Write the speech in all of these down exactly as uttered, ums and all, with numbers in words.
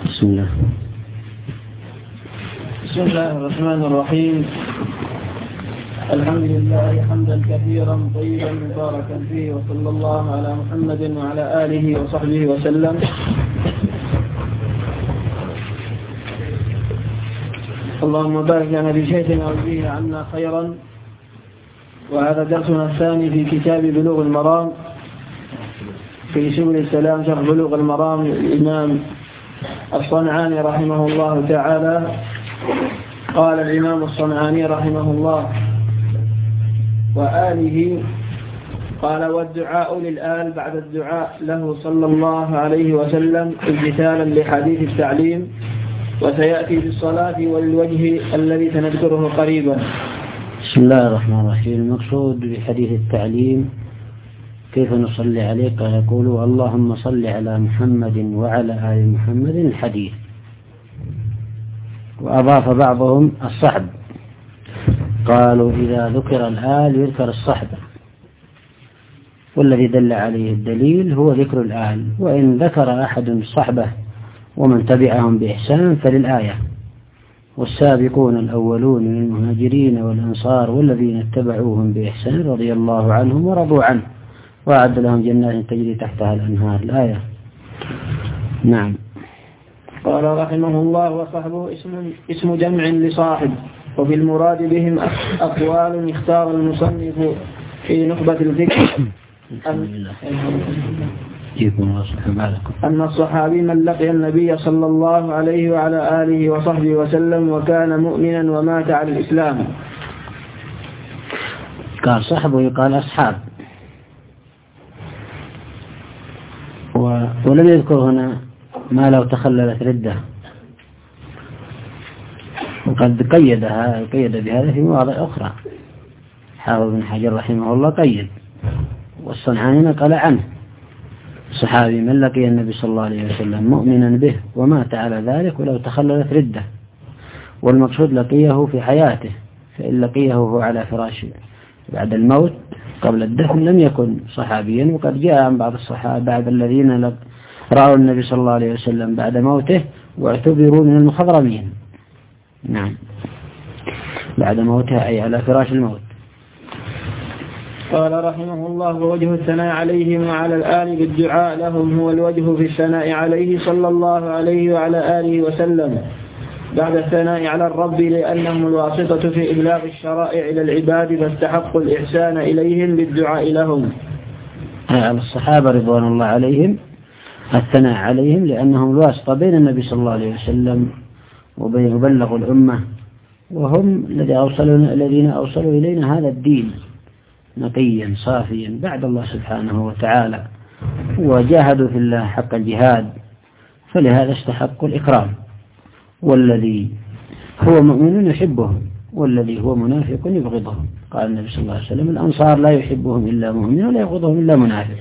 بسم الله بسم الله الرحمن الرحيم. الحمد لله حمدا كثيرا طيبا مباركا فيه، وصلى الله على محمد وعلى آله وصحبه وسلم. اللهم بارك لنا بشيخنا وجزيه عنا خيرا. وهذا درسنا الثاني في كتاب بلوغ المرام في سبل السلام، شرح بلوغ المرام للإمام الصنعاني رحمه الله تعالى. قال الإمام الصنعاني رحمه الله: وآله. قال: والدعاء للآل بعد الدعاء له صلى الله عليه وسلم امتثالا لحديث التعليم، وسيأتي بالصلاة وللوجه الذي سنذكره قريبا. بسم الله الرحمن الرحيم. المقصود بحديث التعليم كيف نصلي عليه. قال: يقولوا اللهم صل على محمد وعلى آل محمد الحديث. وأضاف بعضهم الصحب، قالوا إذا ذكر الآل يذكر الصحب، والذي دل عليه الدليل هو ذكر الآل، وإن ذكر أحد الصحبة ومن تبعهم بإحسان فللآية. والسابقون الأولون من المهاجرين والأنصار والذين اتبعوهم بإحسان رضي الله عنهم ورضوا عنه وأعد لهم جنات تجري تحتها الأنهار. الآية. نعم. قال رحمه الله: وصحبه اسم, اسم جمع لصاحب، وبالمراد بهم أقوال اختار المصنف في نخبة الذكر أن, أن الصحابي من لقي النبي صلى الله عليه وعلى آله وصحبه وسلم وكان مؤمنا ومات على الإسلام. قال صحبه يقال أصحاب، ولم يذكر هنا ما لو تخللت ردة، وقد قيدها قيد بهذا في مواضع أخرى. حافظ بن حجر رحمه الله قيد، والصنعاني نقل عنه: صحابي من لقي النبي صلى الله عليه وسلم مؤمنا به ومات على ذلك ولو تخللت ردة. والمقصود لقيه في حياته، فإن لقيه هو على فراشه بعد الموت قبل الدفن لم يكن صحابيا. وقد جاء عن بعض الصحابة بعد الذين رأوا النبي صلى الله عليه وسلم بعد موته واعتبروا من المخضرمين. نعم، بعد موته أي على فراش الموت. قال رحمه الله: ووجه الثناء عليهم وعلى الآل بالدعاء لهم هو الوجه في الثناء عليه صلى الله عليه وعلى آله وسلم بعد الثناء على الرب، لأنهم الواسطة في إبلاغ الشرائع إلى العباد، فاستحقوا الإحسان إليهم بالدعاء لهم. على الصحابة رضوان الله عليهم الثناء عليهم، لأنهم الواسطة بين النبي صلى الله عليه وسلم وبين يبلغ الأمة، وهم الذين أوصلوا إلينا هذا الدين نقيا صافيا بعد الله سبحانه وتعالى، وجاهدوا في الله حق الجهاد، فلهذا استحقوا الإكرام. والذي هو مؤمن يحبهم، والذي هو منافق يبغضهم. قال النبي صلى الله عليه وسلم: الأنصار لا يحبهم إلا مؤمن ولا يبغضهم إلا منافق.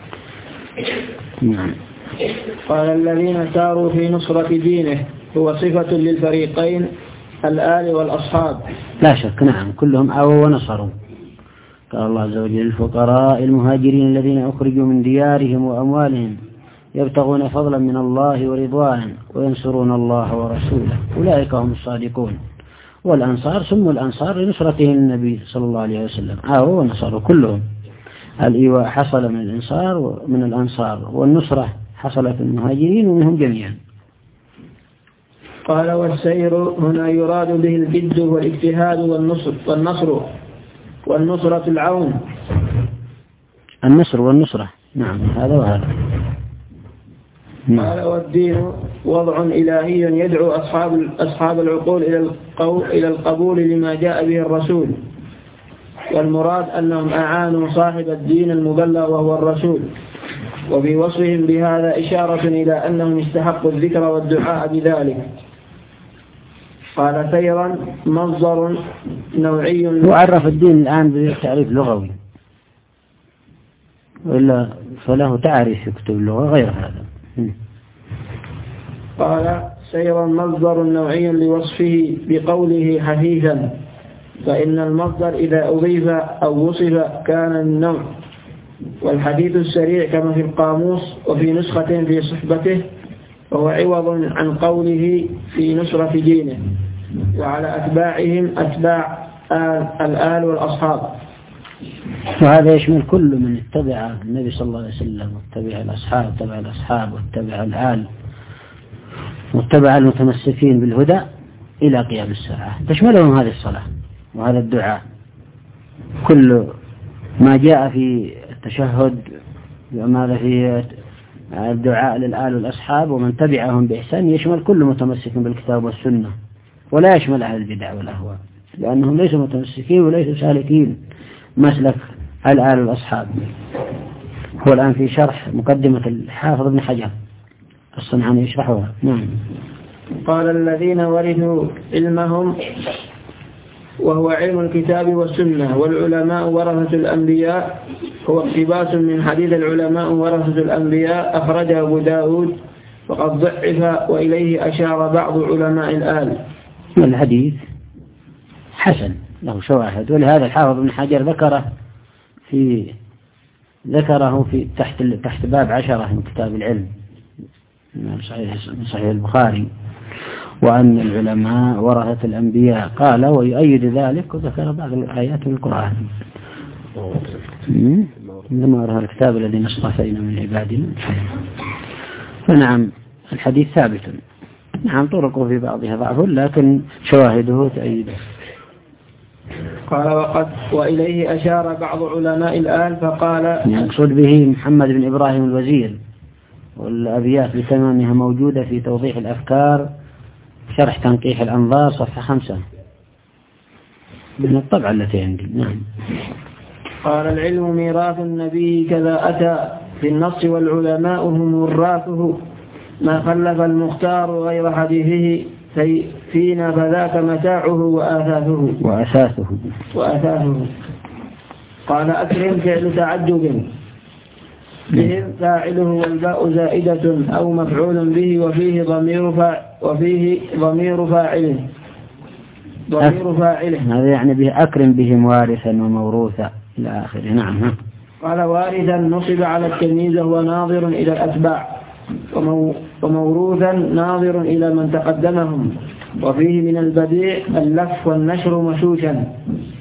نعم. قال: الذين ساروا في نصرة دينه هو صفة للفريقين الآل والأصحاب. لا شك. نعم، كلهم آووا ونصروا. قال الله عز وجل: الفقراء المهاجرين الذين أخرجوا من ديارهم وأموالهم يبتغون فضلا من الله ورضوانا وينصرون الله ورسوله أولئك هم الصادقون. والأنصار سموا الأنصار لنصرتهم النبي صلى الله عليه وسلم، آووا ونصروا كلهم. الإيواء حصل من الأنصار ومن الأنصار، والنصرة حصلت من المهاجرين ومنهم جميعا. قال: والسير هنا يراد به الجد والاجتهاد والنصر والنصر والنصرة العون. النصر والنصرة. نعم، هذا وهذا. قال: والدين وضع إلهي يدعو أصحاب أصحاب العقول إلى القول إلى القبول لما جاء به الرسول، والمراد أنهم أعانوا صاحب الدين المبلغ وهو الرسول، وفي وصفهم بهذا إشارة إلى أنهم استحقوا الذكر والدعاء بذلك. قال: سيرا مصدر نوعي. وعرف الدين الآن بتعريف لغوي، وإلا فله تعريف في كتب اللغة غير هذا. قال: سيرا مصدر نوعي لوصفه بقوله حثيثا، فإن المصدر إذا أضيف أو وصف كان النوع. والحديث السريع كما في القاموس وفي نسخة في صحبته وهو عوض عن قوله في نصرة دينه، وعلى أتباعهم أتباع آل الآل والأصحاب. وهذا يشمل كل من اتبع النبي صلى الله عليه وسلم، واتبع الأصحاب واتبع الأصحاب واتبع الآل واتبع المتمسكين بالهدى إلى قيام الساعة، تشملهم هذه الصلاة وهذا الدعاء. كل ما جاء في التشهد وماذا في الدعاء للآل والأصحاب ومن تبعهم بإحسان يشمل كل متمسك بالكتاب والسنة، ولا يشمل أهل البدع والأهواء، لأنهم ليسوا متمسكين وليسوا سالكين مسلك الآل والأصحاب. هو الآن في شرح مقدمة الحافظ ابن حجر الصنعاني يشرحها. نعم. قال الذين ورثوا علمهم وهو علم الكتاب والسنة، والعلماء ورثة الأنبياء، هو اقتباس من حديث العلماء ورثة الأنبياء أخرجه أبو داود وقد ضعف وإليه أشار بعض علماء الآل. الحديث حسن له شواهد، ولهذا الحافظ ابن حجر ذكره في ذكره في تحت تحت باب عشرة من كتاب العلم من صحيح من صحيح البخاري، وأن العلماء ورثة الأنبياء قال ويؤيد ذلك، وذكر بعض الآيات من القرآن. لما أرى الكتاب الذي اصطفينا من عبادنا. فنعم الحديث ثابت، نعم طرقه في بعضها ضعف لكن شواهده تأيده. قال وقد وإليه أشار بعض علماء الآل فقال يقصد به محمد بن إبراهيم الوزير، والأبيات بتمامها موجودة في توضيح الأفكار شرح تنقيح الأنظار صفحة خمسة من الطبعة التي عندي. نعم. قال العلم ميراث النبي كذا أتى في النص، والعلماء هم وراثه، ما خلف المختار غير حديثه فينا فذاك متاعه وآثاثه وأساسه وأثاثه. قال أكرم فعل تعجب بهم فاعله والباء زائدة أو مفعول به وفيه ضمير فاعل وفيه ضمير فاعله ضمير فاعله هذا يعني به أكرم بهم وارثا وموروثا إلى آخره. نعم. قال وارثا نصب على التمييز هو ناظر إلى الأتباع، وموروثا ناظر إلى من تقدمهم، وفيه من البديع اللف والنشر مشوشا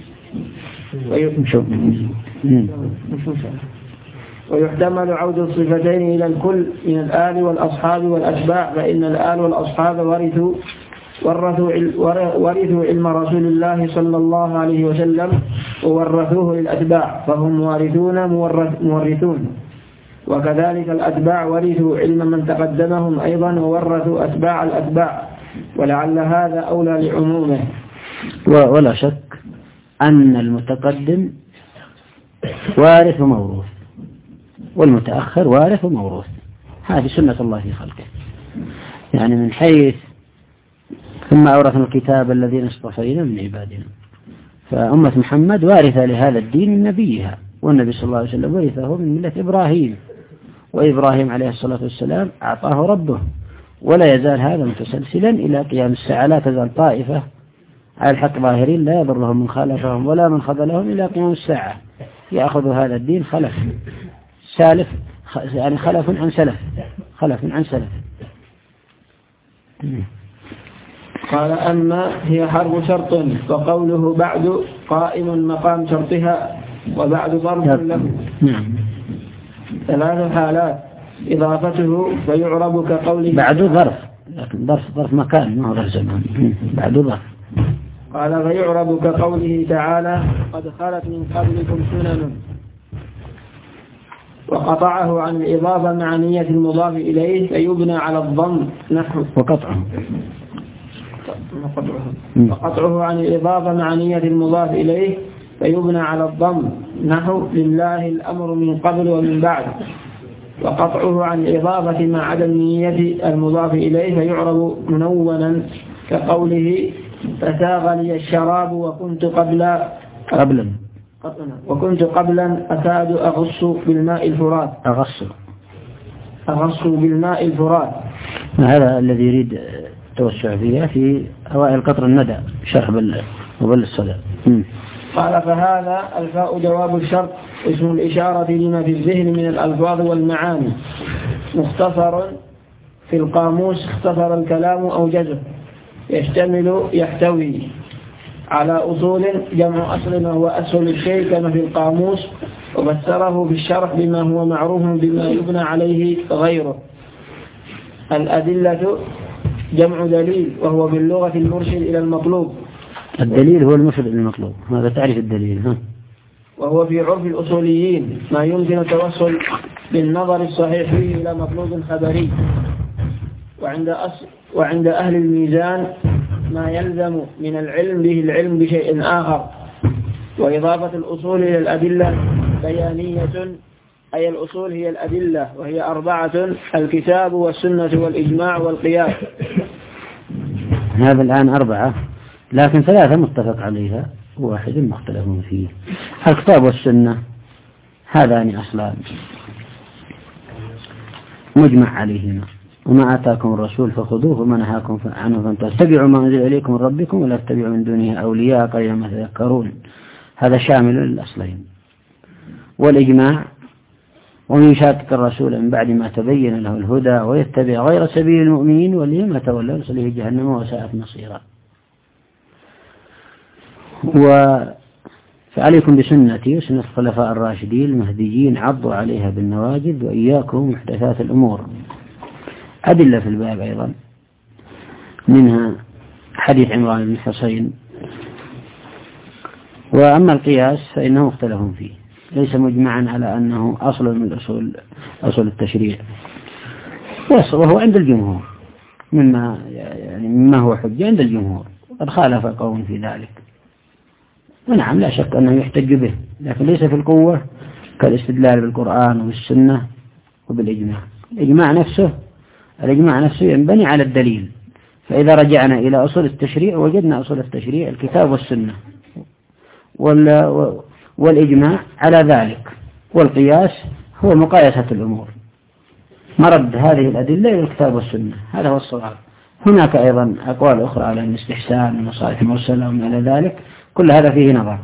ويحتمل عود الصفتين إلى الكل من الآل والأصحاب والأتباع، فإن الآل والأصحاب ورثوا ورثوا ورثوا علم رسول الله صلى الله عليه وسلم وورثوه للأتباع، فهم وارثون مورثون. وكذلك الأتباع ورثوا علم من تقدمهم أيضا وورثوا أتباع الأتباع، ولعل هذا أولى لعمومه. ولا شك أن المتقدم وارث وموروث، والمتأخر وارث وموروث، هذه سنة الله في خلقه. يعني من حيث ثم أورثنا الكتاب الذين اصطفينا من عبادنا، فأمة محمد وارثة لهذا الدين من نبيها، والنبي صلى الله عليه وسلم ورثه من ملة إبراهيم، وإبراهيم عليه الصلاة والسلام أعطاه ربه، ولا يزال هذا متسلسلا إلى قيام الساعة. لا تزال طائفة على الحق ظاهرين لا يضرهم من خالفهم ولا من خذلهم إلى قيام الساعة، يأخذ هذا الدين خلف سالف، يعني خلف عن سلف خلف عن سلف. قال أما هي حرف شرط، وقوله بعد قائم مقام شرطها، وبعد ظرف له. ثلاث حالات: إضافته فيعرب كقوله بعد ظرف، لكن ظرف ظرف مكان ما هو ظرف زمان. بعد ظرف. قال فيعرب كقوله تعالى قد خلت من قبلكم سنن، وقطعه عن الإضافة مع نية المضاف إليه فيبنى على الضم نحو وقطعه وقطعه عن الإضافة مع نية المضاف إليه فيبنى على الضم نحو لله الأمر من قبل ومن بعد، وقطعه عن الإضافة مع عدم نية المضاف إليه فيعرب منونا كقوله فساغ لي الشراب وكنت قبل قبلا وكنت قبلا أكاد أغص بالماء الفرات أغص أغص بالماء الفرات. هذا الذي يريد توسع فيها في أوائل قطر الندى شرح وبل الصدى. قال فهذا الفاء جواب الشرط اسم الإشارة لما في الذهن من الألفاظ والمعاني، مختصر في القاموس اختصر الكلام أوجزه، يشتمل يحتوي على أصول جمع أصل وهو أصل الشيء كما في القاموس، وفسره في الشرح بما هو معروف بما يبنى عليه غيره. الأدلة جمع دليل، وهو باللغة المرشد إلى المطلوب. الدليل هو المرشد إلى المطلوب، هذا تعرف الدليل. ها؟ وهو في عرف الأصوليين ما يمكن التوصل بالنظر الصحيح فيه إلى مطلوب خبري. وعند, أصل وعند أهل الميزان ما يلزم من العلم به العلم بشيء آخر. وإضافة الأصول إلى الأدلة بيانية، أي الأصول هي الأدلة، وهي أربعة: الكتاب والسنة والإجماع والقياس. هذا الآن أربعة، لكن ثلاثة متفق عليها وواحد مختلف فيه. الكتاب والسنة هذان أصلان مجمع عليهما، وما آتاكم الرسول فخذوه وما نهاكم عنه فانتهوا، اتبعوا ما أنزل إليكم من ربكم ولا تتبعوا من دونه أولياء قليلا ما تذكرون. هذا شامل للأصلين. والإجماع: ومن يشاقق الرسول من بعد ما تبين له الهدى ويتبع غير سبيل المؤمنين ولي ما تولى ونصليه جهنم وساءت مصيرا. فعليكم بسنتي وسنة الخلفاء الراشدين المهديين عضوا عليها بالنواجذ وإياكم محدثات الأمور. أدلة في الباب أيضا، منها حديث عمران بن حسين. وأما القياس فإنه مختلف فيه، ليس مجمعا على أنه أصل من أصول أصول التشريع، وهو عند الجمهور مما يعني مما هو حجة عند الجمهور، قد خالف قوم في ذلك. ونعم لا شك أنه يحتج به، لكن ليس في القوة كالاستدلال بالقرآن وبالسنة وبالإجماع. الإجماع نفسه الإجماع نفسه ينبني على الدليل، فإذا رجعنا إلى أصول التشريع وجدنا أصول التشريع الكتاب والسنة والإجماع على ذلك، والقياس هو مقايسة الأمور، مرد هذه الأدلة إلى الكتاب والسنة، هذا هو الصواب. هناك أيضا أقوال أخرى على الاستحسان والمصالح المرسلة وما إلى ذلك، كل هذا فيه نظر.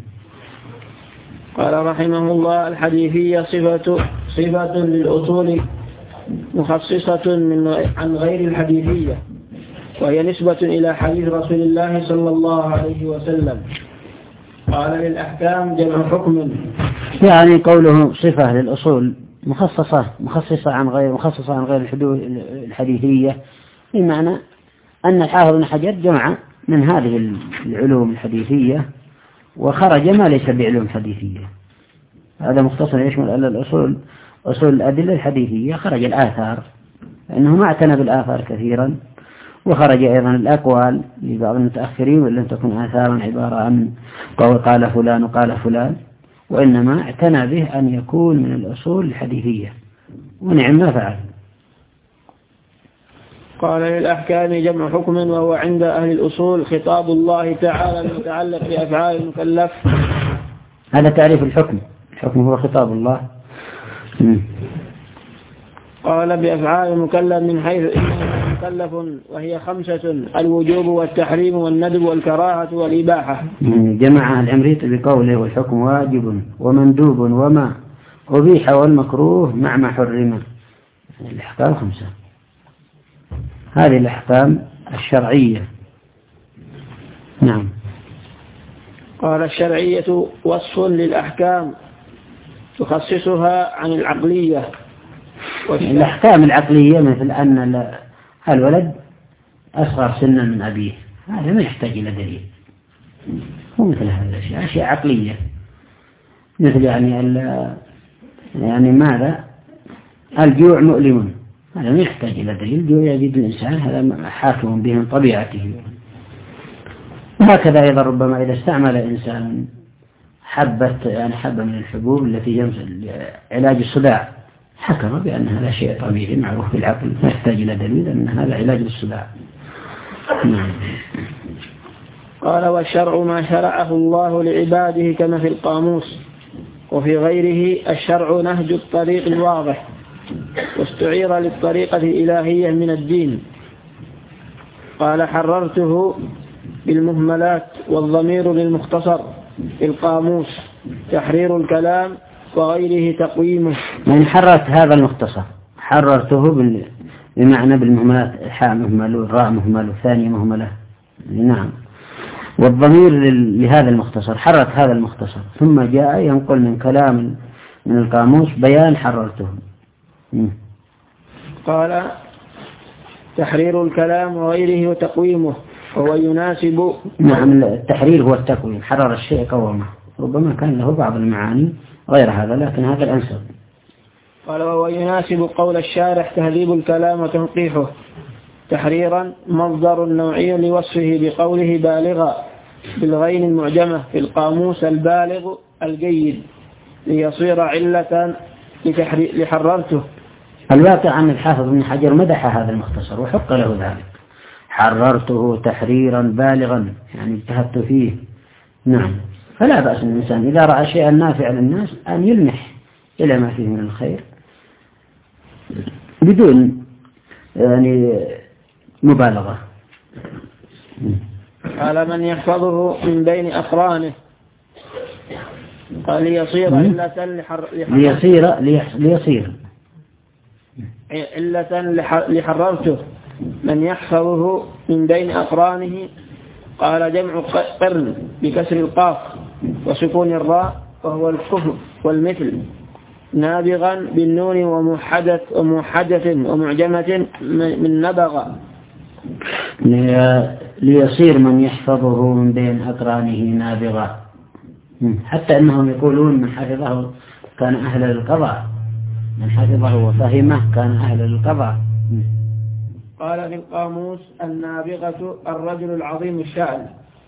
قال رحمه الله: الحديثية صفة صفة للأصول مخصصة من عن غير الحديثية، وهي نسبة إلى حديث رسول الله صلى الله عليه وسلم. قال: للأحكام جمع حكم، يعني قوله صفة للأصول مخصصة مخصصة عن غير مخصصة عن غير الحديثية، بمعنى أن الحافظ بن حجر جمع من هذه العلوم الحديثية وخرج ما ليس بعلوم حديثية. هذا مختصر يشمل على الأصول أصول الأدلة الحديثية، خرج الآثار لأنه ما اعتنى بالآثار كثيرا، وخرج أيضا الأقوال لبعض المتأخرين ولم تكن آثارا عبارة عن قول قال فلان وقال فلان، وإنما اعتنى به أن يكون من الأصول الحديثية، ونعم ما فعل. قال: للأحكام جمع حكم، وهو عند أهل الأصول خطاب الله تعالى المتعلق بأفعال المكلف. هذا تعريف الحكم، الحكم هو خطاب الله. م. قال: بأفعال المكلف من حيث إنه مكلف، وهي خمسة: الوجوب والتحريم والندب والكراهة والإباحة. جمعها العمريطي بقوله: والحكم واجب ومندوب وما أبيح والمكروه مع ما حرم. الأحكام خمسة، هذه الأحكام الشرعية. نعم. قال: الشرعية وصف للأحكام تخصصها عن العقلية. الأحكام العقلية مثل أن الولد أصغر سنا من أبيه، هذا ما يحتاج إلى دليل، هو مثل هذا الأشياء، أشياء عقلية، مثل يعني يعني ماذا الجوع مؤلم، هذا ما يحتاج إلى دليل، الجوع يجد الإنسان، هذا حاكم به من طبيعته. وهكذا أيضا ربما إذا استعمل إنسان حبة يعني حبة من الحبوب التي يمثل علاج الصداع، حكم بأن هذا شيء طبيعي معروف بالعقل، ما يحتاج إلى دليل أن هذا علاج للصداع. نعم. قال: والشرع ما شرعه الله لعباده كما في القاموس، وفي غيره الشرع نهج الطريق الواضح، واستعير للطريقة الإلهية من الدين. قال: حررته بالمهملات، والضمير للمختصر في القاموس، تحرير الكلام وغيره تقويمه. من حررت هذا المختصر، حررته بمعنى بالمهملات، حاء مهمل، راء مهمل، ثانية مهملة. نعم. والضمير لهذا المختصر، حرك هذا المختصر، ثم جاء ينقل من كلام من القاموس بيان حررته. قال: تحرير الكلام وغيره وتقويمه وهو يناسب. نعم، التحرير هو التقويم، حرر الشيء قومه، ربما كان له بعض المعاني غير هذا، لكن هذا الأنسب. قال: وهو يناسب قول الشارح تهذيب الكلام وتنقيحه. تحريرا مصدر نوعي لوصفه بقوله بالغا بالغين المعجمة في القاموس البالغ الجيد، ليصير علة لحررته. الواقع عن الحافظ ابن حجر مدح هذا المختصر وحق له ذلك، حررته تحريرا بالغا، يعني اجتهدت فيه. نعم. فلا بأس الإنسان إذا رأى شيئا نافعا للناس أن يلمح إلى ما فيه من الخير بدون يعني مبالغة. على من يحفظه من بين أقرانه. قال: ليصير علة لحر... ليصير ليصير علة لحررته من يحفظه من بين أقرانه. قال: جمع قرن بكسر القاف وسكون الراء، وهو الكفر والمثل، نابغا بالنون ومحدث ومحدث ومعجمة من نبغ. ليصير من يحفظه من بين أقرانه نابغا، حتى أنهم يقولون من حفظه كان أهل للقضاء، من حفظه وفهمه كان أهل للقضاء. قال في القاموس: النابغة الرجل العظيم الشأن.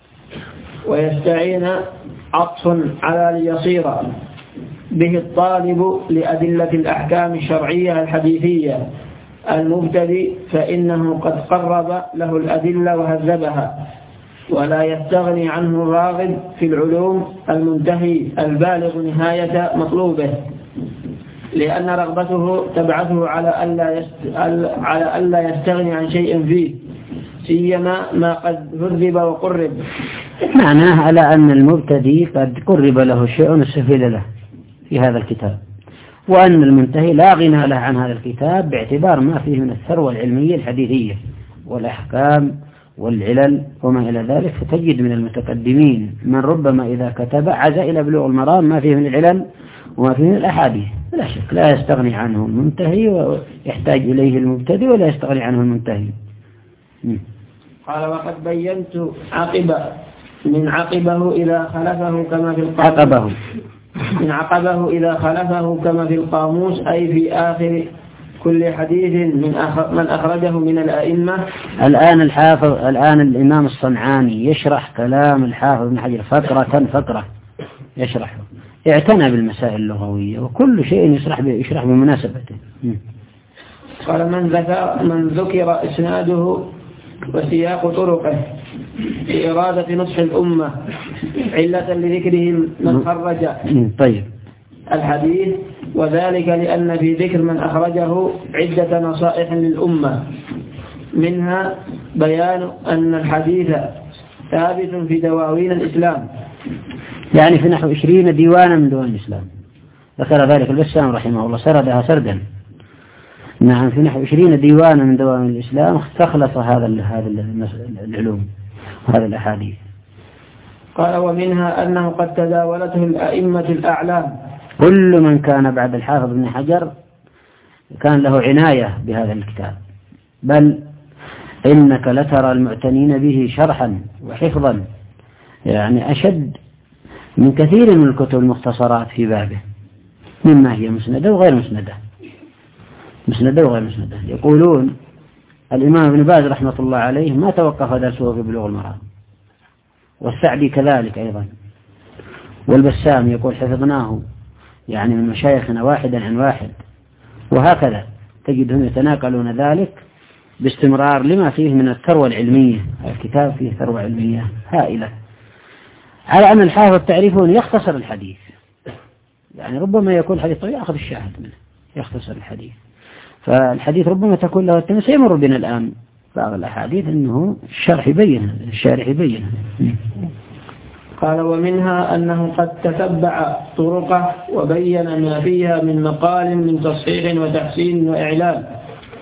ويستعين عطف على ليصير به الطالب لأدلة الأحكام الشرعية الحديثية المبتدئ، فإنه قد قرب له الأدلة وهذبها، ولا يستغني عنه الراغب في العلوم المنتهي البالغ نهاية مطلوبه، لأن رغبته تبعثه على ألا يست... على ألا يستغني عن شيء فيه، سيما ما قد هذب وقرب. معناه على أن المبتدئ قد قرب له شيء سهل له في هذا الكتاب، وأن المنتهي لا غنى له عن هذا الكتاب باعتبار ما فيه من الثروة العلمية الحديثية والأحكام والعلل وما إلى ذلك. فتجد من المتقدمين من ربما إذا كتب عزا إلى بلوغ المرام ما فيه من العلل وما فيه من الأحاديث، لا شك لا يستغني عنه المنتهي ويحتاج إليه المبتدئ ولا يستغني عنه المنتهي. قال: وقد بينت عقب من عقبه إذا خلفه كما في القاموس. عقبه من عقبه إذا خلفه كما في القاموس، أي في آخر كل حديث من من أخرجه من الأئمة. الآن الحافظ الآن الإمام الصنعاني يشرح كلام الحافظ ابن حجر فقرة فقرة يشرحه، اعتنى بالمسائل اللغوية وكل شيء يشرح يشرح بمناسبته. قال: من ذكر من ذكر إسناده وسياق طرقه في إرادة نصح الأمة علة لذكره من خرج طيب الحديث، وذلك لأن في ذكر من أخرجه عدة نصائح للأمة، منها بيان أن الحديث ثابت في دواوين الإسلام، يعني في نحو عشرين ديوانا من ديوان الإسلام، ذكر ذلك البسام رحمه الله سردها سردا. نعم، في نحو عشرين ديوانا من دواوين الإسلام استخلص هذا هذا العلوم وهذا الأحاديث. قال: ومنها أنه قد تداولته الأئمة الأعلام. كل من كان بعد الحافظ ابن حجر كان له عناية بهذا الكتاب، بل إنك لترى المعتنين به شرحا وحفظا يعني أشد من كثير من الكتب المختصرات في بابه، مما هي مسندة وغير مسندة مسندة وغير مسندة. يقولون الإمام ابن باز رحمة الله عليه ما توقف درسه في بلوغ المرام، والسعدي كذلك أيضا، والبسام يقول حفظناه يعني من مشايخنا واحدا عن واحد، وهكذا تجدهم يتناقلون ذلك باستمرار لما فيه من الثروة العلمية. الكتاب فيه ثروة علمية هائلة، على أن الحافظ تعرفون يختصر الحديث، يعني ربما يكون الحديث طويل يأخذ الشاهد منه يختصر الحديث، فالحديث ربما تكون له التمس. يمر بنا الآن بعض الأحاديث أنه الشرح يبين الشارح يبين. قال: ومنها أنه قد تتبع طرقه وبين ما فيها من مقال من تصحيح وتحسين وإعلان،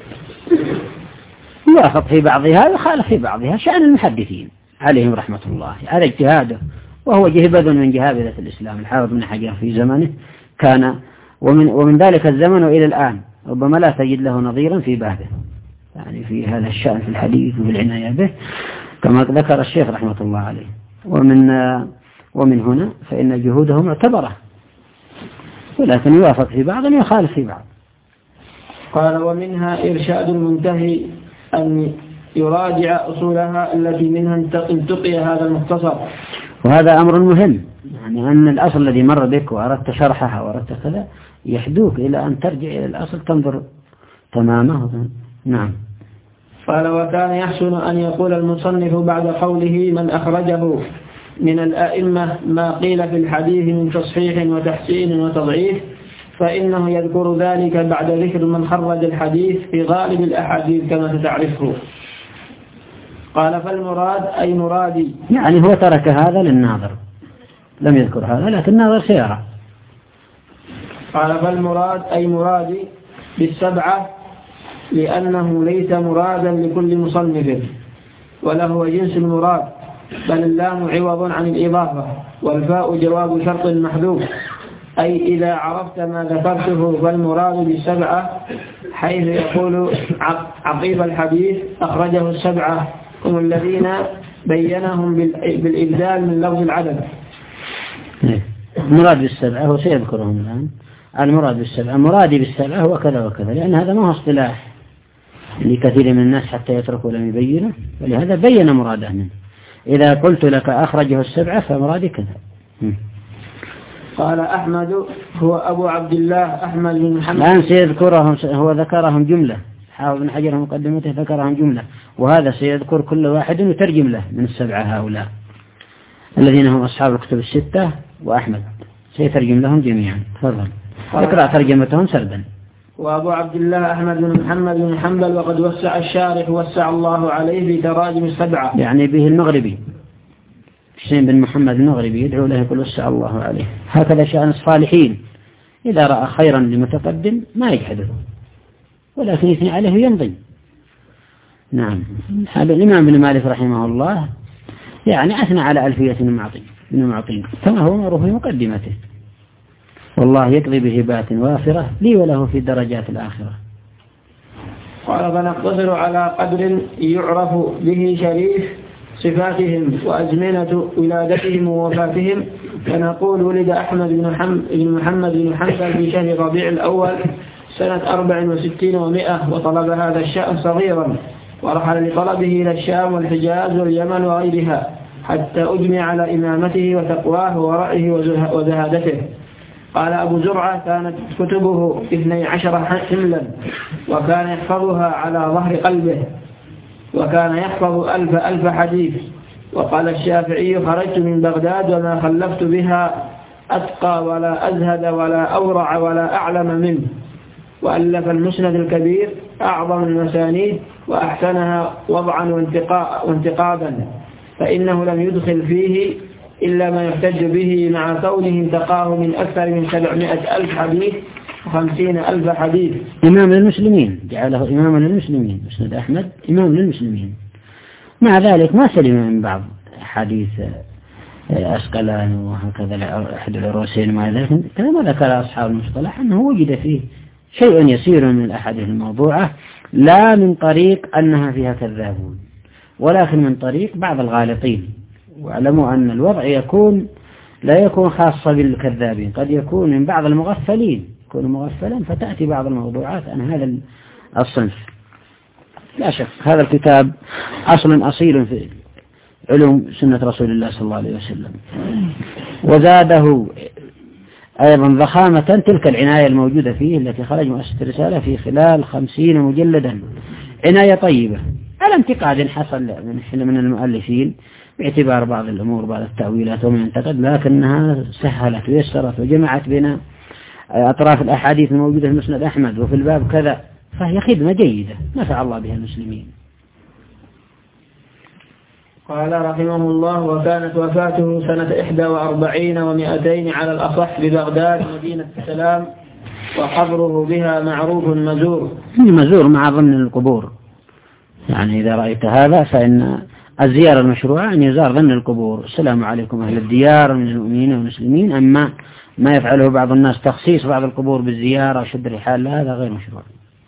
يوافق في بعضها ويخالف في بعضها، شأن المحدثين عليهم رحمة الله، هذا اجتهاده، وهو جهبذ من جهابذة الإسلام. الحافظ بن حجر في زمانه كان، ومن, ومن ذلك الزمن إلى الآن ربما لا تجد له نظيرا في بابه، يعني في هذا الشأن في الحديث وفي العناية به، كما ذكر الشيخ رحمة الله عليه. ومن ومن هنا فإن جهوده معتبرة، ولكن يوافق في بعض ويخالف في بعض. قال: ومنها إرشاد المنتهي أن يراجع أصولها التي منها انتقي هذا المختصر. وهذا أمر مهم، يعني أن الأصل الذي مر بك وأردت شرحها وأردت كذا يحدوك إلى أن ترجع إلى الأصل تنظر تمامه. نعم. قال: وكان يحسن أن يقول المصنف بعد قوله من أخرجه من الأئمة ما قيل في الحديث من تصحيح وتحسين وتضعيف، فإنه يذكر ذلك بعد ذكر من خرج الحديث في غالب الأحاديث كما ستعرفه. قال: فالمراد أي مرادي، يعني هو ترك هذا للناظر، لم يذكر هذا، لكن الناظر سيرى. قال: فالمراد أي مرادي بالسبعة، لأنه ليس مرادا لكل مصنف، ولا هو جنس المراد، بل اللام عوض عن الإضافة، والفاء جواب شرط محذوف، أي إذا عرفت ما ذكرته فالمراد بالسبعة، حيث يقول عقيب الحديث أخرجه السبعة هم الذين بينهم بالإبدال من لفظ العدد. المراد بالسبعة هو سيذكرهم الآن. المراد بالسبعة، مرادي بالسبعة هو كذا وكذا، لأن هذا ما هو اصطلاح لكثير من الناس حتى يتركوا لم يبينه، ولهذا بين مراده منه. إذا قلت لك أخرجه السبعة فمرادي كذا. قال: أحمد هو أبو عبد الله أحمد بن محمد. الآن سيذكرهم، هو ذكرهم جملة، حافظ بن حجر مقدمته ذكرهم جملة، وهذا سيذكر كل واحد وترجم له من السبعة هؤلاء الذين هم أصحاب الكتب الستة، وأحمد سيترجم لهم جميعا. تفضل اقرأ ترجمتهم سردا. وأبو عبد الله أحمد بن محمد بن حنبل، وقد وسع الشارح وسع الله عليه في تراجم السبعة، يعني به المغربي حسين بن محمد المغربي يدعو له يقول وسع الله عليه. هكذا شأن الصالحين، إذا رأى خيرا لمتقدم ما يجحده، ولكن يثني عليه يمضي. نعم. هذا الإمام بن مالك رحمه الله يعني أثنى على ألفية بن معطين كما هو معروف في مقدمته: والله يقضي بهبات وافرة لي وله في درجات الآخرة. قال: فنقتصر على قدر يعرف به شريف صفاتهم وأزمنة ولادتهم ووفاتهم، فنقول: ولد أحمد بن محمد بن حنبل في شهر ربيع الأول سنة أربع وستين ومئة، وطلب هذا الشأن صغيرا، ورحل لطلبه إلى الشام والحجاز واليمن وغيرها، حتى أجمع على إمامته وتقواه ورعيه وزهادته. قال أبو زرعة: كانت كتبه اثني عشر حملا، وكان يحفظها على ظهر قلبه، وكان يحفظ ألف ألف حديث. وقال الشافعي: خرجت من بغداد وما خلفت بها أتقى ولا أزهد ولا أورع ولا أعلم منه. وألف المسند الكبير أعظم المسانيد وأحسنها وضعا وانتقادا، فإنه لم يدخل فيه إلا ما يحتج به، مع كونه انتقاه من أكثر من سبعمائة ألف حديث وخمسين ألف حديث. إمام للمسلمين، جعله إماما للمسلمين. مسند أحمد إمام للمسلمين، مع ذلك ما سلم من بعض حديث أسقلان وهكذا أحد العروسين، مع ذلك كما ذكر أصحاب المصطلح أنه وجد فيه شيء يسير من الأحاديث الموضوعة، لا من طريق أنها فيها كذابون، ولكن من طريق بعض الغالطين. واعلموا أن الوضع يكون لا يكون خاصة بالكذابين، قد يكون من بعض المغفلين، يكون مغفلا فتأتي بعض الموضوعات عن هذا الصنف. لا شك هذا الكتاب أصل أصيل في علوم سنة رسول الله صلى الله عليه وسلم، وزاده أيضا ضخامة تلك العناية الموجودة فيه التي خرج مؤسسة الرسالة في خلال خمسين مجلدا، عناية طيبة على انتقاد حصل من من المؤلفين باعتبار بعض الأمور بعض التأويلات ومن انتقد، لكنها سهلت ويسرت وجمعت بين أطراف الأحاديث الموجودة في مسند أحمد وفي الباب كذا، فهي خدمة جيدة نفع الله بها المسلمين. قال رحمه الله: وكانت وفاته سنة إحدى وأربعين ومئتين على الأصح ببغداد مدينة السلام وقبره بها معروف مزور. مزور مع ضمن القبور، يعني إذا رأيت هذا فإن الزيارة المشروعة أن يزار ضمن القبور. السلام عليكم أهل الديار من المؤمنين والمسلمين. أما ما يفعله بعض الناس تخصيص بعض القبور بالزيارة وشد الرحال هذا غير مشروع.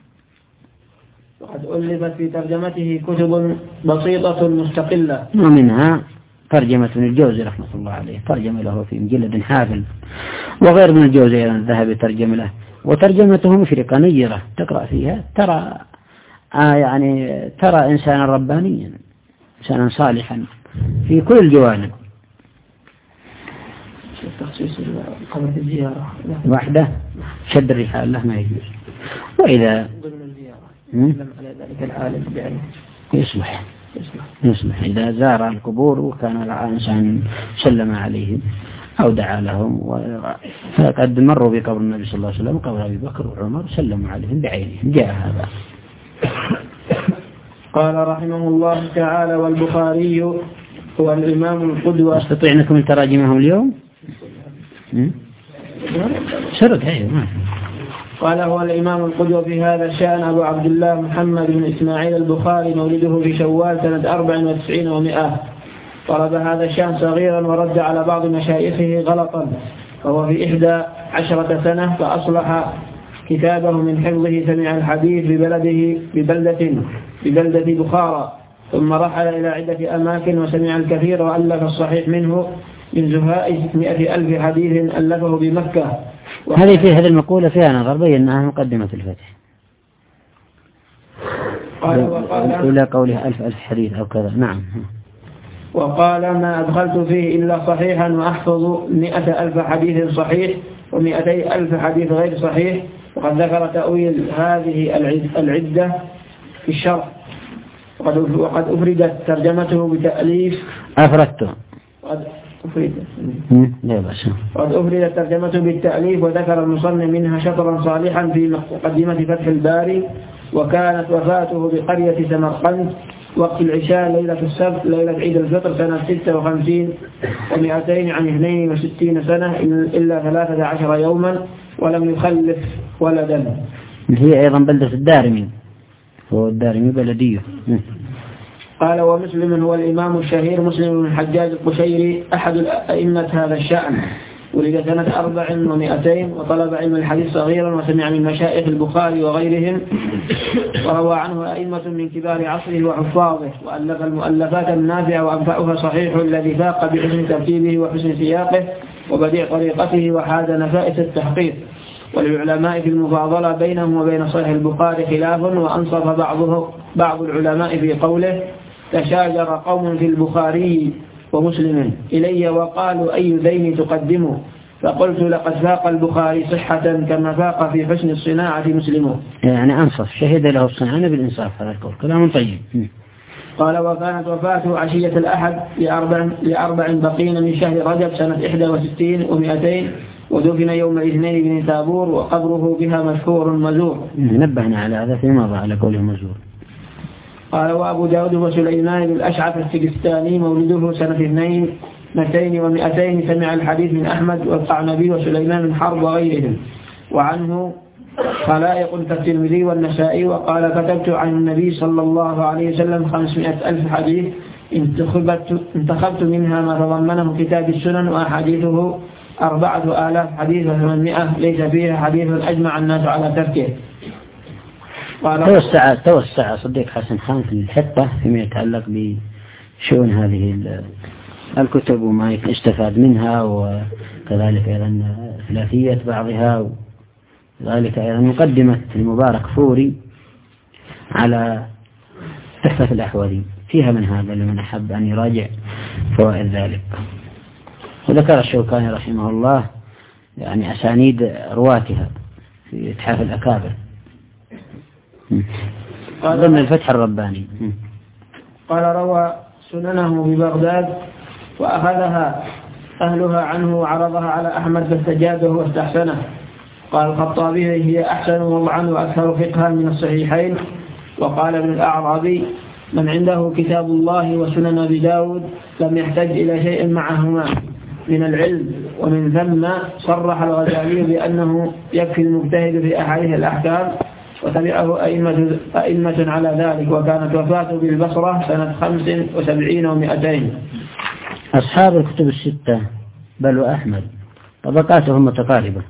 وقد ألفت في ترجمته كتب بسيطة مستقلة، ومنها ترجمة ابن الجوزي رحمة الله عليه، ترجم له في مجلد حافل، وغير ابن الجوزي الذهبي ترجم له، وترجمته مشرقة نيرة تقرأ فيها ترى آه يعني ترى إنسانا ربانيا، إنسانا صالحا في كل الجوانب. تخصيص قبر الزيارة واحدة شد الرحال له ما يجوز. وإذا ضمن الزيارة لم على ذلك العالم بعلم يصلح يصلح إذا زار القبور وكان الإنسان سلم عليهم أو دعا لهم، فقد مروا بقبر النبي صلى الله عليه وسلم قبر أبي بكر وعمر سلموا عليهم بعينهم، جاء هذا. قال رحمه الله تعالى: والبخاري هو الإمام القدوة. أستطيع أنكم من تراجمهم اليوم؟ سرد هاي. قال: هو الإمام القدوة في هذا الشأن أبو عبد الله محمد بن إسماعيل البخاري، مولده في شوال سنة أربع وتسعين ومئة. طلب هذا الشأن صغيرا ورد على بعض مشايخه غلطا، وهو في إحدى عشرة سنة فأصلح كتابه من حفظه. سمع الحديث ببلده ببلدة ببلدة بخارى، ثم رحل إلى عدة أماكن وسمع الكثير، وألف الصحيح منه من زهاء مئة ألف حديث ألفه بمكة. هذه في هذه المقولة فيها نظر، بينها مقدمة الفتح. إلى قوله ألف ألف حديث أو كذا. نعم. وقال: ما أدخلت فيه إلا صحيحا، وأحفظ مئة ألف حديث صحيح ومئتي ألف حديث غير صحيح. وقد ذكر تأويل هذه العدة في الشرح. وقد وقد أفردت ترجمته بتأليف أفردته قد أفردت لا بأس قد أفردت ترجمته بالتأليف. وذكر المصنف منها شطرا صالحا في مقدمة فتح الباري. وكانت وفاته بقرية سمرقند وقت العشاء ليلة السبت ليلة عيد الفطر سنة ستة وخمسين ومئتين عن اثنين وستين سنة إلا ثلاثة عشر يوما، ولم يخلف ولدا. هي أيضا بلدة الدارمي، هو الدارمي بلديه. قال: ومسلم هو الإمام الشهير مسلم بن الحجاج القشيري أحد الأئمة هذا الشأن، ولد سنة أربع ومئتين، وطلب علم الحديث صغيرا وسمع من مشايخ البخاري وغيرهم، وروى عنه أئمة من كبار عصره وحفاظه، وألف المؤلفات النافعة، وأنفعها صحيح الذي فاق بحسن ترتيبه وحسن سياقه وبديع طريقته وحاد نفائس التحقيق. وللعلماء في المفاضلة بينهم وبين صحيح البخاري خلاف، وأنصف بعضه بعض العلماء في قوله: تشاجر قوم في البخاري ومسلم إلي وقالوا أي ذين تقدمه، فقلت: لقد فاق البخاري صحة كما فاق في حسن الصناعة مسلمه. يعني أنصف شهد له الصنعان بالإنصاف. هذا القول كلام طيب. قال: وكانت وفاته عشية الأحد لأربع, لأربع بقين من شهر رجب سنة إحدى وستين ومئتين، ودفن يوم الاثنين بن تابور، وقبره بها مشهور مزور. نبهنا على هذا في ماضى على قوله مزور. قال: وأبو داود وسليمان بن الأشعث السجستاني، مولده سنة اثنين مئتين ومئتين، سمع الحديث من أحمد والقعنبي وسليمان بن حرب وغيرهم، وعنه خلائق كالترمذي والنسائي. وقال: كتبت عن النبي صلى الله عليه وسلم خمسمائة ألف حديث، انتخبت, انتخبت منها ما تضمنه كتاب السنن، وأحاديثه أربعة آلاف حديث وثمانمائة، ليس فيها حديث أجمع الناس على تركه. توسع توسع صديق حسن خان في الحطة فيما يتعلق بشؤون هذه الكتب وما يستفاد منها، وكذلك أيضا ثلاثية بعضها، وذلك أيضا مقدمة المبارك فوري على تحفة الأحوذي فيها من هذا لمن أحب أن يراجع فوائد ذلك. وذكر الشوكاني رحمه الله يعني أسانيد رواتها في إتحاف الأكابر ضمن الفتح الرباني. قال: روى سننه ببغداد وأخذها أهلها عنه وعرضها على أحمد فاستجابه واستحسنه. قال الخطابي: هي أحسن وضعا وأكثر فقها من الصحيحين. وقال ابن الأعرابي: من عنده كتاب الله وسنن أبي داود لم يحتج إلى شيء معهما من العلم ومن ثم صرح الغزالي بأنه يكفي المجتهد في أحاديث الأحكام، وتبعه أئمة, أئمة على ذلك، وكانت وفاته بالبصرة سنة خمس وسبعين ومئتين. أصحاب الكتب الستة بل وأحمد طبقاتهم متقاربة.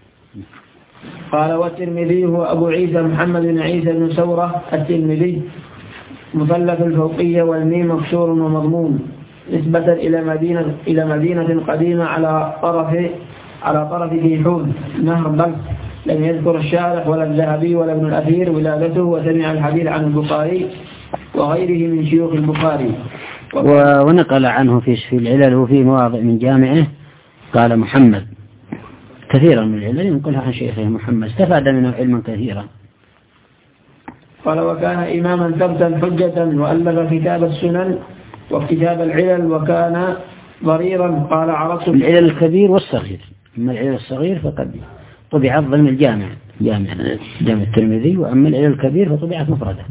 قال والترمذي هو أبو عيسى محمد بن عيسى بن ثورة الترمذي، مثلث الفوقية والميم مكسور ومضموم، نسبة إلى مدينة إلى مدينة قديمة على طرف على طرف جيحون نهر بلخ. لم يذكر الشارح ولا الذهبي ولا ابن الأثير ولادته، وسمع الحديث عن البخاري وغيره من شيوخ البخاري. ونقل عنه في العلل وفي مواضع من جامعه قال محمد، كثيرا من العلل ينقلها عن شيخه محمد، استفاد منه علما كثيرا. قال وكان إماما ثبتا حجة، وألف كتاب السنن وكتاب العلل، وكان ضريرا. قال عرفت العلل الكبير والصغير، أما العلل الصغير فقد طبعت ضمن الجامع جامع جامع الترمذي، وأما العلل الكبير فطبعت مفردة.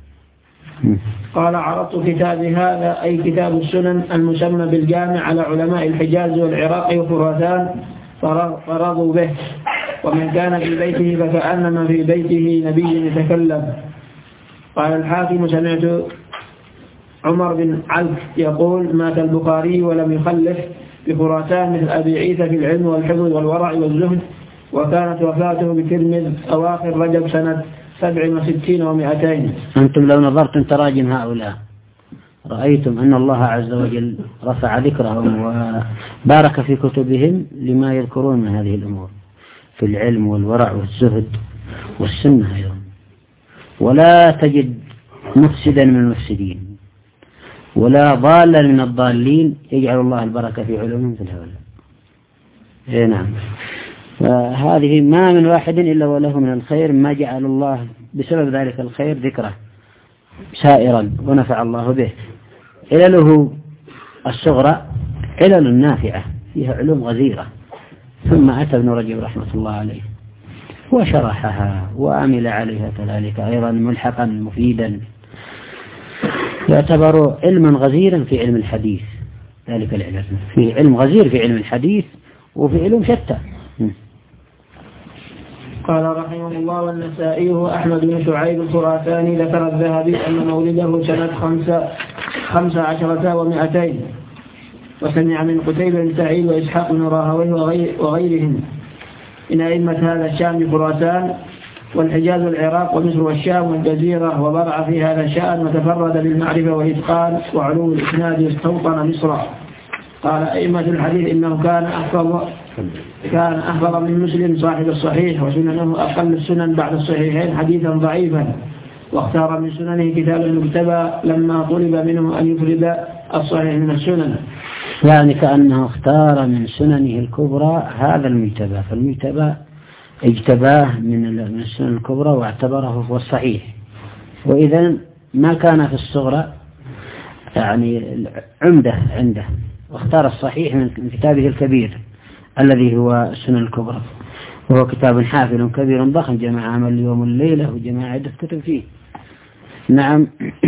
قال عرضت كتابي هذا أي كتاب السنن المسمى بالجامع على علماء الحجاز والعراق وخراسان فرضوا به، ومن كان في بيته فكأنما في بيته نبي يتكلم. قال الحاكم سمعت عمر بن علف يقول مات البخاري ولم يخلف بخراسان مثل أبي عيسى في العلم والحفظ والورع والزهد، وكانت وفاته بترمذ أواخر رجب سنة سبع وستين ومئتين. أنتم لو نظرتم تراجم هؤلاء رأيتم أن الله عز وجل رفع ذكرهم وبارك في كتبهم لما يذكرون من هذه الأمور في العلم والورع والزهد والسنة أيضا، ولا تجد مفسدا من المفسدين ولا ضالا من الضالين يجعل الله البركة في علومهم في الهوى. إيه نعم، فهذه ما من واحد إلا وله من الخير ما جعل الله بسبب ذلك الخير ذكره سائرا ونفع الله به. علله الصغرى علل نافعة فيها علوم غزيرة، ثم أتى ابن رجب رحمة الله عليه وشرحها وعمل عليها كذلك أيضا ملحقا مفيدا، يعتبر علما غزيرا في علم الحديث. ذلك العلم في علم غزير في علم الحديث وفي علم شتى. قال رحمه الله والنسائي هو أحمد بن شعيب الخراساني، ذكر الذهبي أن مولده سنة خمسة خمس عشرة ومئتين، وسمع من قتيبة بن سعيد وإسحاق بن راهويه وغيرهم من أئمة هذا الشام بخراسان والحجاز والعراق ومصر والشام والجزيرة، وبرع في هذا الشأن وتفرد بالمعرفة والإتقان وعلوم الإسناد واستوطن مصر. قال أئمة الحديث إنه كان أحفظ كان أحفظ من مسلم صاحب الصحيح، وسننه أقل السنن بعد الصحيحين حديثا ضعيفا، واختار من سننه كتاب المجتبى لما طلب منه أن يفرد الصحيح من السنن. يعني كأنه اختار من سننه الكبرى هذا المجتبى، فالمجتبى اجتباه من السنن الكبرى واعتبره هو الصحيح، وإذا ما كان في الصغرى يعني عمدة عنده، واختار الصحيح من كتابه الكبير الذي هو السنن الكبرى، وهو كتاب حافل كبير ضخم جمع عمل اليوم والليلة وجمع عدة كتب فيه. نعم.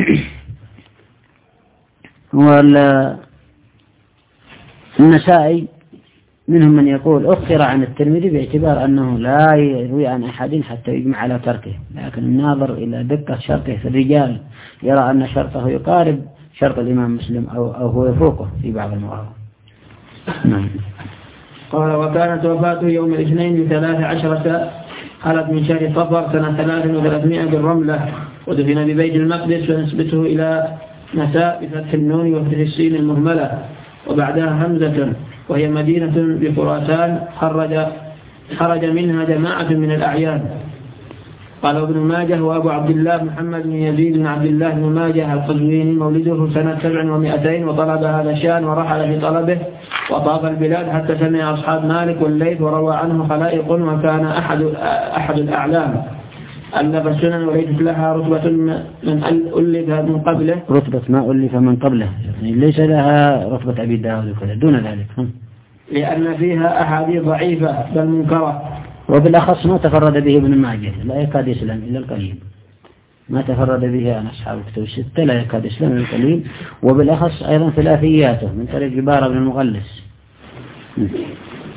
والنسائي منهم من يقول أخر عن الترمذي باعتبار أنه لا يروي عن أحد حتى يجمع على تركه، لكن الناظر إلى دقة شرطه في الرجال يرى أن شرطه يقارب شرط الإمام مسلم أو, أو هو يفوقه في بعض المواضع. نعم. قال وكانت وفاته يوم الاثنين بثلاث عشرة خلت من شهر صفر سنة ثلاث وثلاثمائة بالرملة، ودفن ببيت المقدس، ونسبته إلى نساء بفتح النون وفتح السين المهملة وبعدها همزة، وهي مدينة بخراسان خرج خرج منها جماعة من الأعيان. قال ابن ماجه وأبو عبد الله محمد بن يزيد بن عبد الله بن ماجه القزويني مولده سنة سبع ومئتين، وطلب هذا الشأن ورحل في طلبه وطاف البلاد حتى سمع أصحاب مالك والليث وروى عنه خلائق، وكان أحد أحد الأعلام. ألف السنن وليست لها رتبة من ألف من قبله رتبة ما ألف من قبله، يعني ليس لها رتبة أبي داود وكذا دون ذلك، لأن فيها أحاديث ضعيفة بل منكرة. وبالأخص ما تفرد به ابن ماجه لا يكاد يسلم إلا القليل، ما تفرد به عن أصحاب الكتب الستة لا يكاد يسلم إلا القليل، وبالأخص أيضا ثلاثياته من طريق جبارة بن المغلس.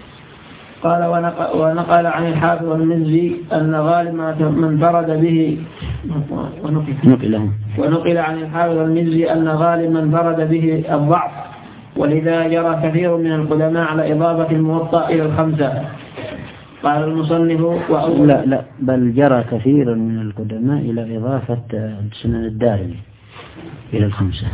قال ونقل, ونقل عن الحافظ المزي أن غالب من فرد به ونقل, ونقل عن الحافظ المزي أن غالب من فرد به الضعف، ولذا جرى كثير من القدماء على إضافة الموطأ إلى الخمسة. قال المصنف وأول لا لا بل جرى كثير من القدماء إلى إضافة سنن الدارمي إلى الخمسة.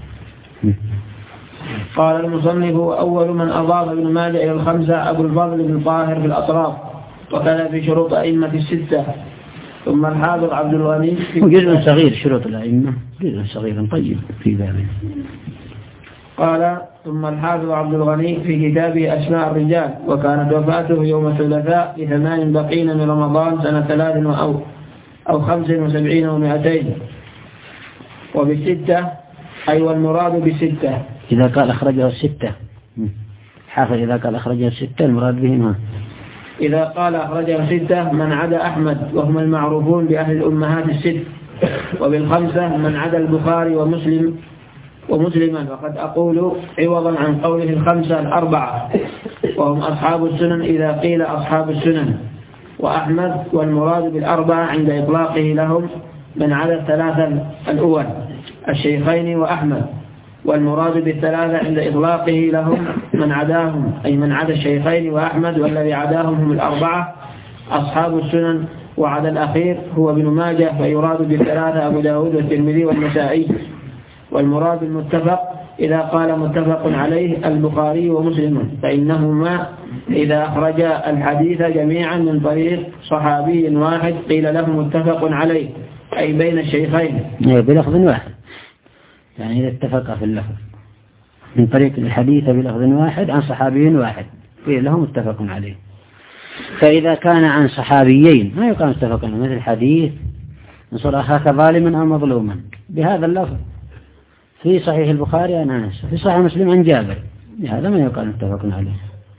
قال المصنف أول من أضاف ابن ماجه إلى الخمسة أبو الفضل بن طاهر في الأطراف، وكان في شروط أئمة الستة. ثم الحافظ عبد الغني وجزء صغير شروط الأئمة، جزء صغير طيب في بابه. قال ثم الحافظ عبد الغني في كتابه أسماء الرجال، وكانت وفاته يوم الثلاثاء لثمان بقين من رمضان سنة ثلاث أو أو خمس وسبعين ومائتين، وبالستة أي والمراد بالستة. إذا قال أخرجه الستة حافظ، إذا قال أخرجه الستة المراد بهما. إذا قال أخرجه الستة من عدا أحمد وهم المعروفون بأهل الأمهات الست، وبالخمسة من عدا البخاري ومسلم ومسلما، وقد أقول عوضا عن قوله الخمسة الأربعة وهم أصحاب السنن إذا قيل أصحاب السنن، وأحمد والمراد بالأربعة عند إطلاقه لهم من عدا الثلاثة الأول الشيخين وأحمد، والمراد بالثلاثة عند إطلاقه لهم من عداهم أي من عدا الشيخين وأحمد، والذي عداهم هم الأربعة أصحاب السنن، وعدا الأخير هو ابن ماجه، فيراد بالثلاثة أبو داود والترمذي والنسائي. والمراد المتفق إذا قال متفق عليه البخاري ومسلم، فإنهما إذا أخرجا الحديث جميعا من طريق صحابي واحد قيل له متفق عليه، أي بين الشيخين بلفظ واحد، يعني إذا اتفق في اللفظ من طريق الحديث بلفظ واحد عن صحابي واحد قيل له متفق عليه. فإذا كان عن صحابيين ما يقال متفق عليه، مثل الحديث انصر أخاك ظالما أو مظلوما بهذا اللفظ في صحيح البخاري عن أنس، في صحيح مسلم عن جابر، هذا ما يقال متفق عليه.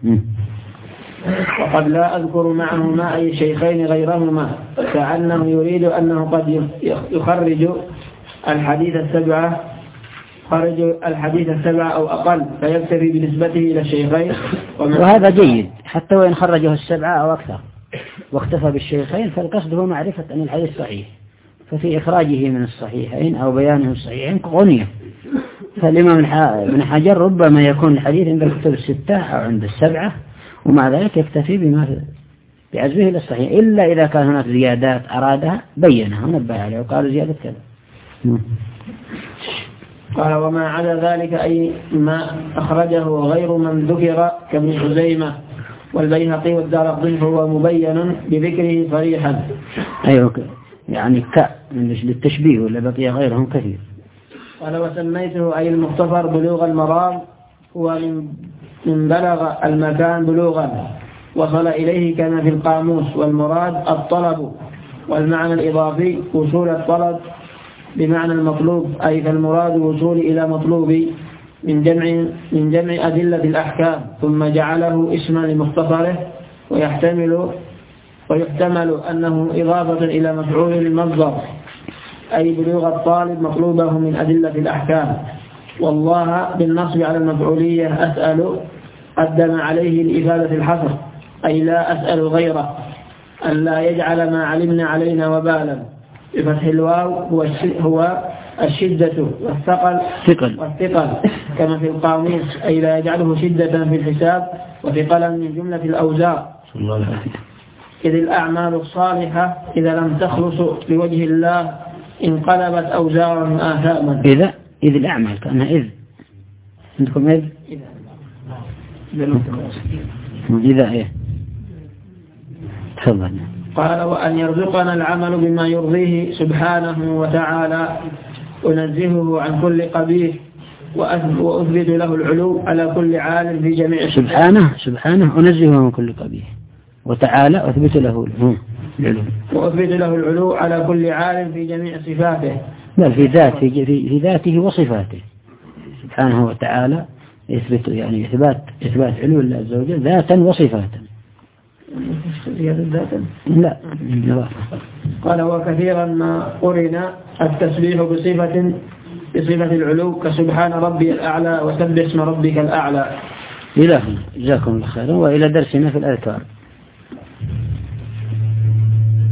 وقد لا أذكر معهما أي شيخين غيرهما، كأنه يريد أنه قد يخرج الحديث السبعة خرج الحديث السبعة أو أقل فيكتفي بنسبته إلى الشيخين، وهذا جيد حتى وإن خرجه السبعة أو أكثر واكتفى بالشيخين، فالقصد هو معرفة أن الحديث صحيح، ففي إخراجه من الصحيحين أو بيانه الصحيحين غنية. فالإمام ابن حجر ربما يكون الحديث عند الكتب الستة أو عند السبعة، ومع ذلك يكتفي بما بعزوه إلى الصحيح، إلا إذا كان هناك زيادات أرادها بينها ونبه عليها وقال زيادة كذا. قال وما عدا ذلك أي ما أخرجه غير من ذكر كابن خزيمة والبيهقي والدارقطني فهو مبين بذكره صريحا. أيوة يعني ك للتشبيه، ولا بقي غيرهم كثير. قال وسميته أي المختصر بلوغ المرام، هو من من بلغ المكان بلوغا وصل إليه كما في القاموس، والمراد الطلب، والمعنى الإضافي وصول الطلب بمعنى المطلوب، أي فالمراد وصول إلى مطلوب من جمع من جمع أدلة الأحكام، ثم جعله اسما لمختصره، ويحتمل ويحتمل أنه إضافة إلى مفعول المصدر، أي بلوغ الطالب مطلوبه من أدلة الأحكام. والله بالنصب على المفعولية أسأل قدم عليه لإفادة الحصر، أي لا أسأل غيره أن لا يجعل ما علمنا علينا وبالا. بفتح الواو هو هو الشدة والثقل والثقل كما في القاموس، أي لا يجعله شدة في الحساب وثقلا من جملة الأوزار. إذ الأعمال الصالحة إذا لم تخلص لوجه الله انقلبت أوزارا آثاما. إذا إذ الأعمال كأنها إذ عندكم إذ إذا إيه تفضل. قال وأن يرزقنا العمل بما يرضيه سبحانه وتعالى، ونزهه عن كل قبيح، وأثبت له العلو على كل عالم في جميع سبحانه سبحانه أنزهه عن كل قبيح، وتعالى أثبت له العلو وأثبت له العلو على كل عالم في جميع صفاته، بل في ذاته في, في ذاته وصفاته سبحانه وتعالى، يثبت يعني إثبات إثبات علو الله عز وجل ذاتا وصفاتا. لا قال وكثيرا ما قرن التسبيح بصفة بصفة العلو، كسبحان ربي الأعلى وسبح اسم ربك الأعلى. إلى هنا جزاكم الله خيرا، وإلى درسنا في الأذكار.